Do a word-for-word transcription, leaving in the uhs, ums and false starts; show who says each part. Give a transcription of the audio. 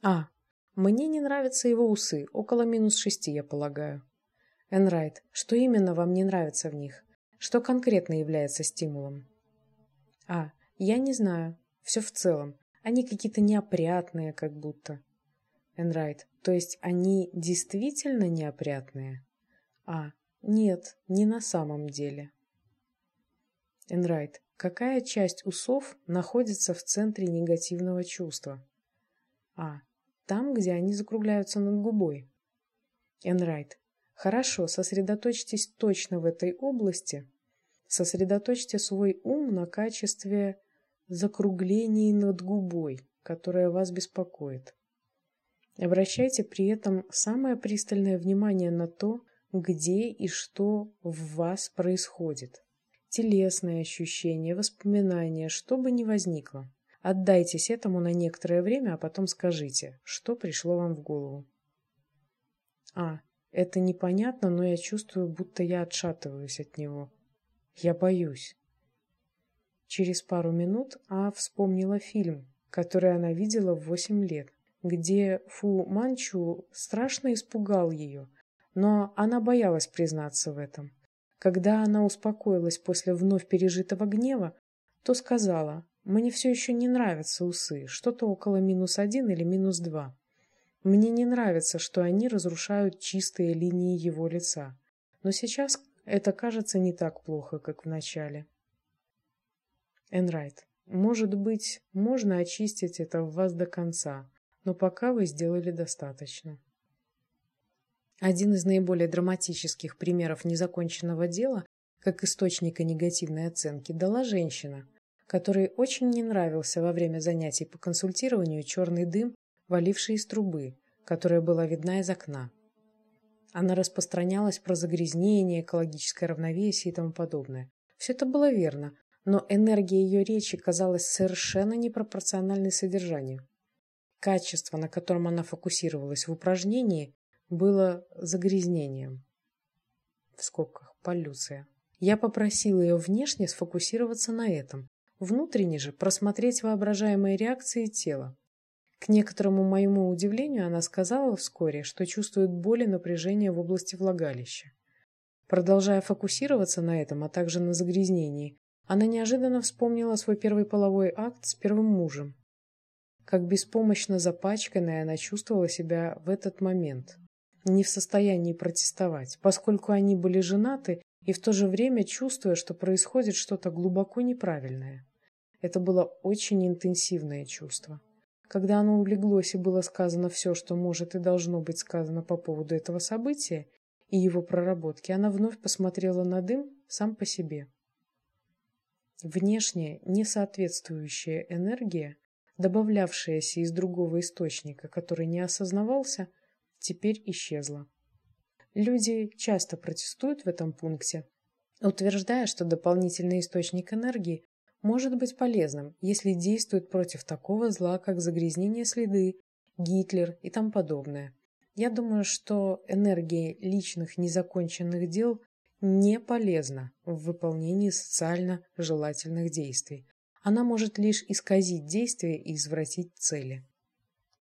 Speaker 1: А. Мне не нравятся его усы, около минус шести, я полагаю. Энрайт. Что именно вам не нравится в них? Что конкретно является стимулом? А. Я не знаю. Все в целом. Они какие-то неопрятные, как будто. Энрайт. То есть они действительно неопрятные? А. Нет, не на самом деле. Энрайт. Какая часть усов находится в центре негативного чувства? А. Там, где они закругляются над губой. Энрайт. Хорошо, сосредоточьтесь точно в этой области. Сосредоточьте свой ум на качестве закруглений над губой, которое вас беспокоит. Обращайте при этом самое пристальное внимание на то, где и что в вас происходит. Телесные ощущения, воспоминания, что бы ни возникло. Отдайтесь этому на некоторое время, а потом скажите, что пришло вам в голову. А. Это непонятно, но я чувствую, будто я отшатываюсь от него. Я боюсь. Через пару минут А вспомнила фильм, который она видела в восемь лет, где Фу Манчу страшно испугал ее, но она боялась признаться в этом. Когда она успокоилась после вновь пережитого гнева, то сказала: «Мне все еще не нравятся усы, что-то около минус один или минус два. Мне не нравится, что они разрушают чистые линии его лица. Но сейчас это кажется не так плохо, как в начале». Энрайт. Может быть, можно очистить это в вас до конца, но пока вы сделали достаточно. Один из наиболее драматических примеров незаконченного дела, как источника негативной оценки, дала женщина, которой очень не нравился во время занятий по консультированию черный дым, валивший из трубы, которая была видна из окна. Она распространялась про загрязнение, экологическое равновесие и тому подобное. Все это было верно, но энергия ее речи казалась совершенно непропорциональной содержанию. Качество, на котором она фокусировалась в упражнении, было загрязнением. В скобках полюция. Я попросила ее внешне сфокусироваться на этом, внутренне же просмотреть воображаемые реакции тела. К некоторому моему удивлению она сказала вскоре, что чувствует боль и напряжение в области влагалища. Продолжая фокусироваться на этом, а также на загрязнении, она неожиданно вспомнила свой первый половой акт с первым мужем. Как беспомощно запачканная она чувствовала себя в этот момент, не в состоянии протестовать, поскольку они были женаты и в то же время чувствуя, что происходит что-то глубоко неправильное. Это было очень интенсивное чувство. Когда оно улеглось и было сказано все, что может и должно быть сказано по поводу этого события и его проработки, она вновь посмотрела на дым сам по себе. Внешняя, несоответствующая энергия, добавлявшаяся из другого источника, который не осознавался, теперь исчезла. Люди часто протестуют в этом пункте, утверждая, что дополнительный источник энергии может быть полезным, если действует против такого зла, как загрязнение среды, Гитлер и тому подобное. Я думаю, что энергия личных незаконченных дел не полезна в выполнении социально желательных действий. Она может лишь исказить действия и извратить цели.